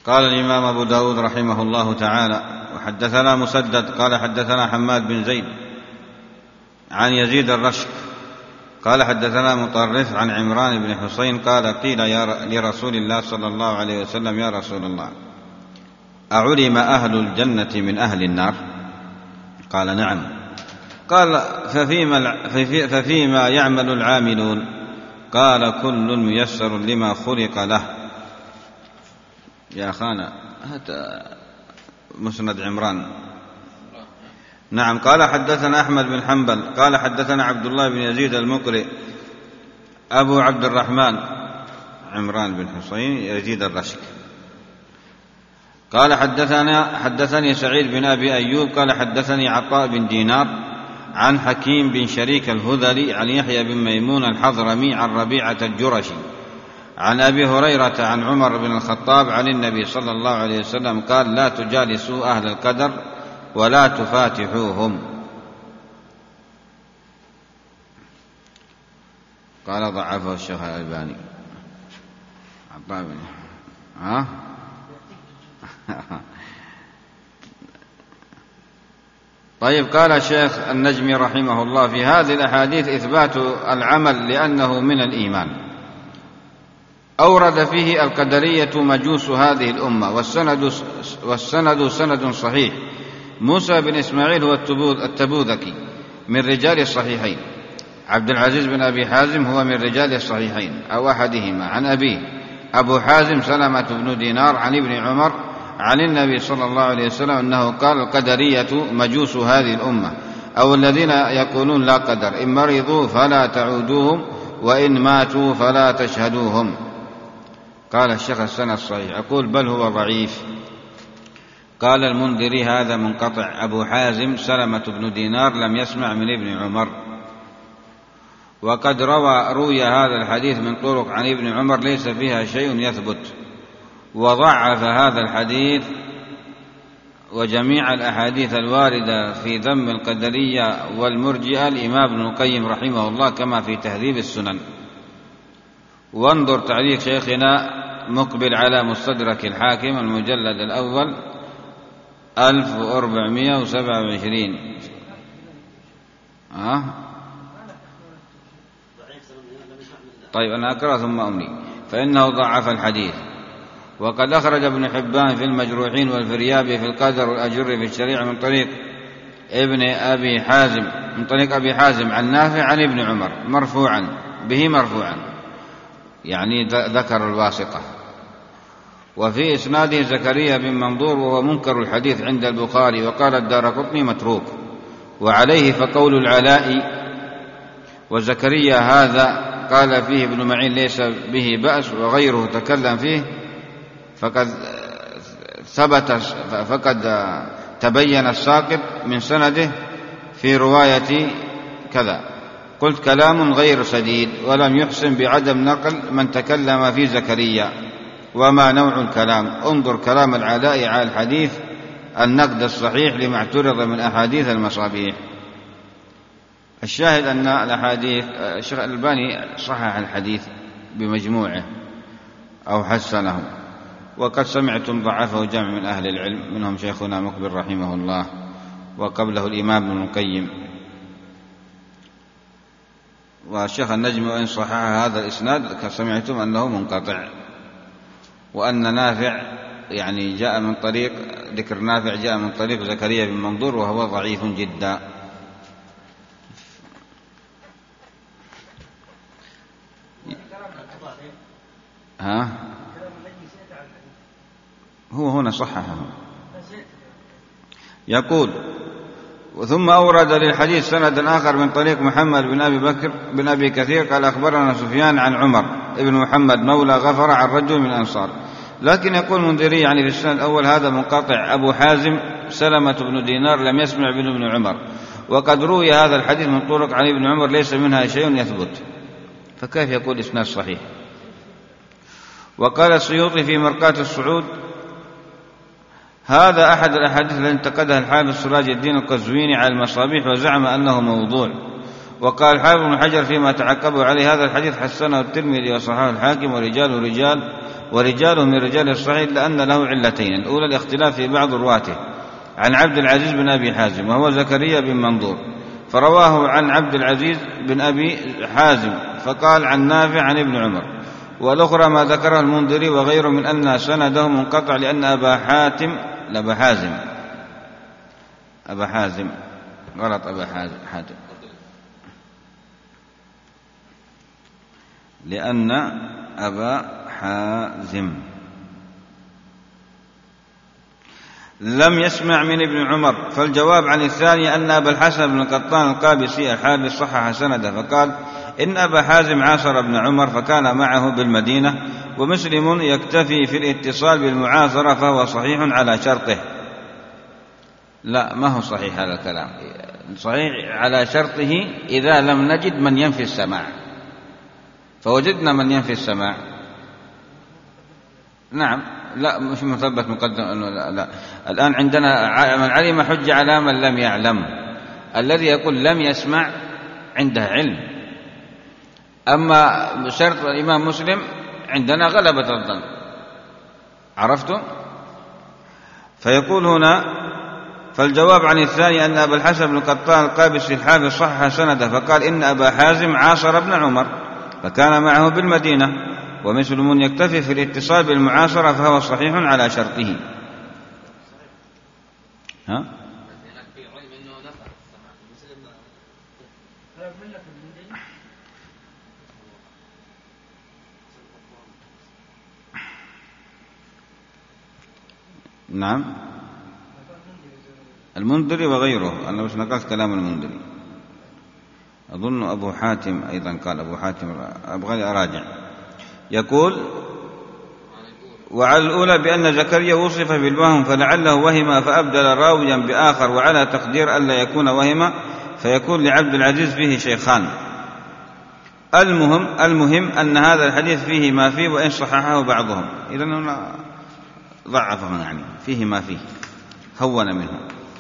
قال الإمام أبو داود رحمه الله تعالى: وحدثنا مسدد قال حدثنا حماد بن زيد عن يزيد الرشك قال حدثنا مطرف عن عمران بن حسين قال: قيل لرسول الله صلى الله عليه وسلم: يا رسول الله، أعلم أهل الجنة من أهل النار؟ قال: نعم. قال: ففيما يعمل العاملون؟ قال: كل ميسر لما خلق له. يا أخانا هذا مسند عمران. نعم. قال حدثنا أحمد بن حنبل قال حدثنا عبد الله بن يزيد المقرئ أبو عبد الرحمن عمران بن حسين يزيد الرشك قال حدثني سعيد بن أبي أيوب قال حدثني عطاء بن دينار عن حكيم بن شريك الهذلي عن يحيى بن ميمون الحضرمي عن ربيعة الجرشي عن أبي هريرة عن عمر بن الخطاب عن النبي صلى الله عليه وسلم قال: لا تجالسوا أهل القدر ولا تفاتحوهم. قال: ضعفه الشيخ الألباني. طيب. قال الشيخ النجمي رحمه الله: في هذه الأحاديث إثبات العمل لأنه من الإيمان. أورد فيه القدرية مجوس هذه الأمة، والسند سند صحيح. موسى بن إسماعيل هو التبوذكي من رجال الصحيحين. عبد العزيز بن أبي حازم هو من رجال الصحيحين أو أحدهما عن أبيه. أبو حازم سلمة بن دينار عن ابن عمر عن النبي صلى الله عليه وسلم أنه قال: القدرية مجوس هذه الأمة، أو الذين يقولون لا قدر، إن مرضوا فلا تعودوهم، وإن ماتوا فلا تشهدوهم. قال الشيخ السند صحيح. أقول: بل هو ضعيف. قال المنذري: هذا منقطع. أبو حازم سلمة بن دينار لم يسمع من ابن عمر، وقد روي هذا الحديث من طرق عن ابن عمر ليس فيها شيء يثبت. وضعف هذا الحديث وجميع الأحاديث الواردة في ذم القدرية والمرجئة الإمام ابن القيم رحمه الله كما في تهذيب السنن. وانظر تعليق شيخنا مقبل على مستدرك الحاكم المجلد الأول 1427. طيب أنا أقرأ ثم أملي. فإنه ضعف الحديث. وقد أخرج ابن حبان في المجروحين والفريابي في القدر والأجر في الشريعة من طريق أبي حازم عن نافع عن ابن عمر مرفوعا يعني ذكر الواسطة. وفي إسناده زكريا بن منظور وهو منكر الحديث عند البخاري. وقال الدارقطني متروك. وعليه فقول العلاء وزكريا هذا قال فيه ابن معين ليس به بأس، وغيره تكلم فيه فقد تبين الساقط من سنده في رواية كذا. قلت: كلام غير سديد، ولم يحسن بعدم نقل من تكلم في زكريا. وما نوع الكلام؟ انظر كلام العلاء على الحديث النقد الصحيح لما اعترض من أحاديث المصابيح. الشاهد أن الأحاديث الشيخ الألباني صحح الحديث بمجموعه أو حسنه، وقد سمعتم ضعفه جمع من أهل العلم، منهم شيخنا مقبل رحمه الله، وقبله الإمام ابن القيم. والشيخ النجم وإن صحح هذا الإسناد سمعتم أنه منقطع، وأن نافع يعني جاء من طريق ذكر نافع جاء من طريق زكريا بن منظور وهو ضعيف جدا. هو هنا صححه. يقول: ثم أورد للحديث سندا آخر من طريق محمد بن أبي بكر بن أبي كثير قال: أخبرنا سفيان عن عمر ابن محمد مولى غفر عن رجل من الأنصار. لكن يقول منذري يعني في السند الأول هذا منقطع. أبو حازم سلمة بن دينار لم يسمع من ابن عمر، وقد روي هذا الحديث من طرق عن ابن عمر ليس منها شيء يثبت، فكيف يقول إسناد صحيح؟ وقال السيوطي في مرقاة الصعود: هذا أحد الأحاديث التي انتقدها الحافظ سراج الدين القزويني على المصابيح وزعم أنه موضوع. وقال الحافظ بن حجر فيما تعقبه عليه: هذا الحديث حسنه الترمذي وصححه الحاكم ورجاله رجال ورجاله من رجال الصحيح لأن له علتين: الأولى الاختلاف في بعض رواته عن عبد العزيز بن أبي حازم وهو زكريا بن منظور، فرواه عن عبد العزيز بن أبي حازم فقال عن نافع عن ابن عمر. والأخرى ما ذكره المنذري وغيره من أن سنده منقطع لأن أبا حازم غلط، حاتم لأن أبا حازم لم يسمع من ابن عمر. فالجواب عن الثاني أن أبا الحسن بن قطان القابسي الحافظ صحح سنده فقال إن أبا حازم عاصر ابن عمر فكان معه بالمدينة، ومسلم يكتفي في الاتصال بالمعاصرة فهو صحيح على شرطه. لا، ما هو صحيح هذا الكلام، صحيح على شرطه إذا لم نجد من ينفي السماع، فوجدنا من ينفي السماع. نعم، لا مش مثبت مقدم أنه لا. الآن عندنا من علم حج على من لم يعلم، الذي يقول لم يسمع عنده علم. أما شرط الإمام مسلم عندنا غلبة الظن، عرفتم؟ فيقول هنا فالجواب عن الثاني أن أبا الحسن بن قطان القابسي الحافظ صحح سنده فقال إن أبا حازم عاصر ابن عمر فكان معه بالمدينة، ومسلم يكتفي في الاتصال بالمعاصرة فهو صحيح على شرطه. ها؟ نعم، المنذري وغيره، أنا بس نقلت كلام المنذري، أظن أبو حاتم أيضا قال، أبو حاتم أبغى أراجع. يقول وعلى الأولى بأن زكريا وصف بالوهم فلعله وهم فأبدل راويا بآخر، وعلى تقدير ألا يكون وهم فيكون لعبد العزيز فيه شيخان. المهم أن هذا الحديث فيه ما فيه وإن صححه بعضهم، إذن ضعفه، يعني فيه ما فيه، هون منه.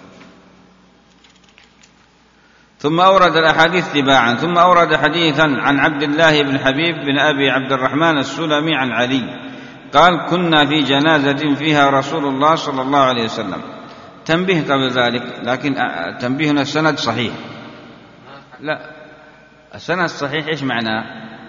ثم أورد الأحاديث تباعا، ثم أورد حديثا عن عبد الله بن حبيب بن أبي عبد الرحمن السلمي عن علي قال كنا في جنازة فيها رسول الله صلى الله عليه وسلم. تنبيه قبل ذلك، لكن تنبيهنا السند صحيح. لا، السند صحيح إيش معناه؟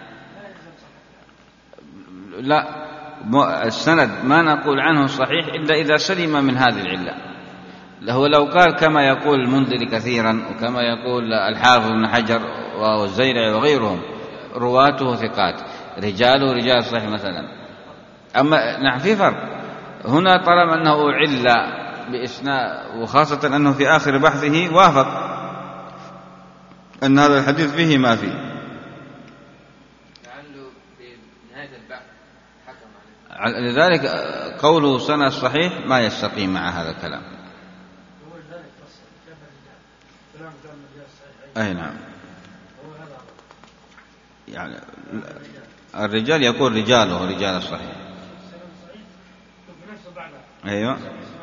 لا، السند ما نقول عنه صحيح إلا إذا سلم من هذه العلة. لو قال كما يقول المنذري كثيرا وكما يقول الحافظ بن حجر والزيرعي وغيرهم رواته ثقات رجاله رجال صحيح مثلا، أما نعم في فرق هنا طالما أنه علة بإسناد، وخاصة أنه في آخر بحثه وافق أن هذا الحديث فيه ما فيه، لعله في نهاية البحث حكم عليه. لذلك قوله سنة صحيح ما يستقيم مع هذا الكلام. أي نعم، يعني الرجال يقول رجاله رجال الصحيح. أيوة،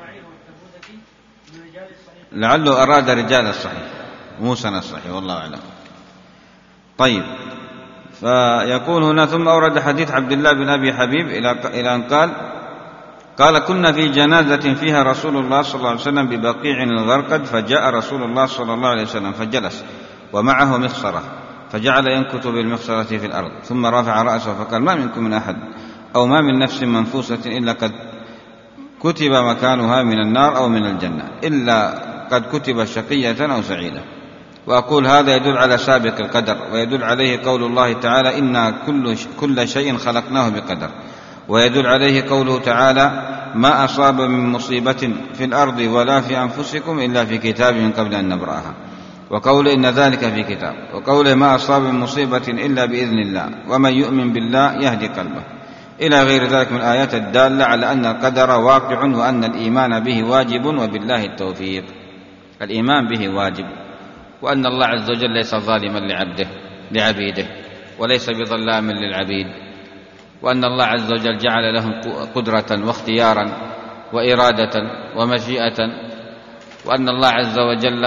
لعله أراد رجال الصحيح مو سنة الصحيح، والله أعلم. طيب، فيقول هنا ثم أورد حديث عبد الله بن أبي حبيب إلى أن قال كنا في جنازة فيها رسول الله صلى الله عليه وسلم ببقيع الغرقد، فجاء رسول الله صلى الله عليه وسلم فجلس ومعه مخصرة فجعل ينكت بالمخصرة في الأرض، ثم رفع رأسه فقال ما منكم من أحد أو ما من نفس منفوسة إلا قد كتب مكانها من النار أو من الجنة، إلا قد كتب شقية أو سعيدة. وأقول هذا يدل على سابق القدر، ويدل عليه قول الله تعالى إنا كل شيء خلقناه بقدر، ويدل عليه قوله تعالى ما أصاب من مصيبة في الأرض ولا في أنفسكم إلا في كتاب من قبل أن نبرأها، وقوله إن ذلك في كتاب، وقوله ما أصاب من مصيبة إلا بإذن الله ومن يؤمن بالله يهدي قلبه، إلى غير ذلك من الآيات الدالة على أن القدر واقع وأن الإيمان به واجب، وبالله التوفيق. الإيمان به واجب، وأن الله عز وجل ليس ظالما لعبيده وليس بظلام للعبيد، وأن الله عز وجل جعل لهم قدرة واختيارا وإرادة ومشيئة، وأن الله عز وجل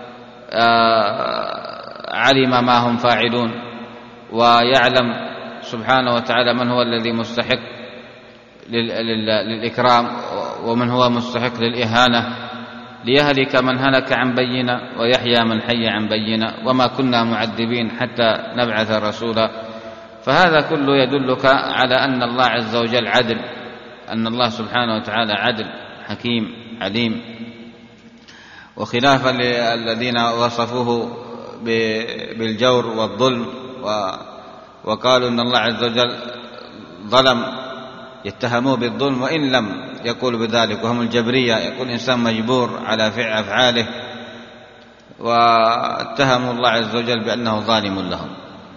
علم ما هم فاعلون، ويعلم سبحانه وتعالى من هو الذي مستحق للإكرام ومن هو مستحق للإهانة، ليهلك من هلك عن بينة ويحيى من حي عن بينة، وما كنا معذبين حتى نبعث رسولا. فهذا كله يدلك على أن الله عز وجل عدل، أن الله سبحانه وتعالى عدل حكيم عليم. وخلافا للذين وصفوه بالجور والظلم وقالوا أن الله عز وجل ظلم، يتهموه بالظلم وإن لم يقولوا بذلك، وهم الجبرية، يقول الإنسان مجبور على فعل أفعاله، واتهموا الله عز وجل بأنه ظالم لهم.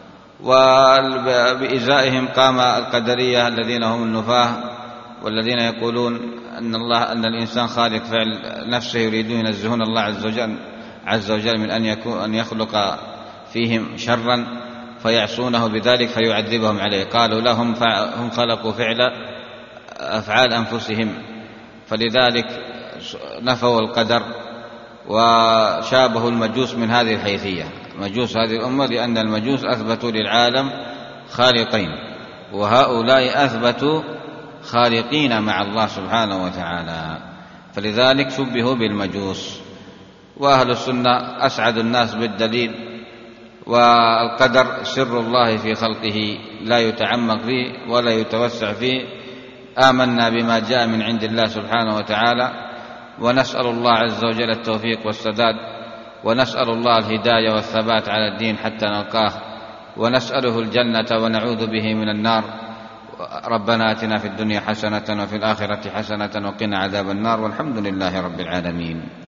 وبإزائهم قام القدرية الذين هم النفاة، والذين يقولون أن الإنسان خالق فعل نفسه، يريدون ينزهون الله عز وجل من أن يخلق فيهم شرا فيعصونه بذلك فيعذبهم عليه. قالوا لهم هم خلقوا أفعال أنفسهم، فلذلك نفوا القدر وشابهوا المجوس من هذه الحيثية، مجوس هذه الأمة، لأن المجوس أثبتوا للعالم خالقين، وهؤلاء أثبتوا خالقين مع الله سبحانه وتعالى، فلذلك شبهوا بالمجوس. وأهل السنة أسعد الناس بالدليل، والقدر سر الله في خلقه لا يتعمق فيه ولا يتوسع فيه. آمنا بما جاء من عند الله سبحانه وتعالى، ونسأل الله عز وجل التوفيق والسداد، ونسأل الله الهداية والثبات على الدين حتى نلقاه، ونسأله الجنة ونعوذ به من النار. ربنا آتنا في الدنيا حسنة وفي الآخرة حسنة وقنا عذاب النار، والحمد لله رب العالمين.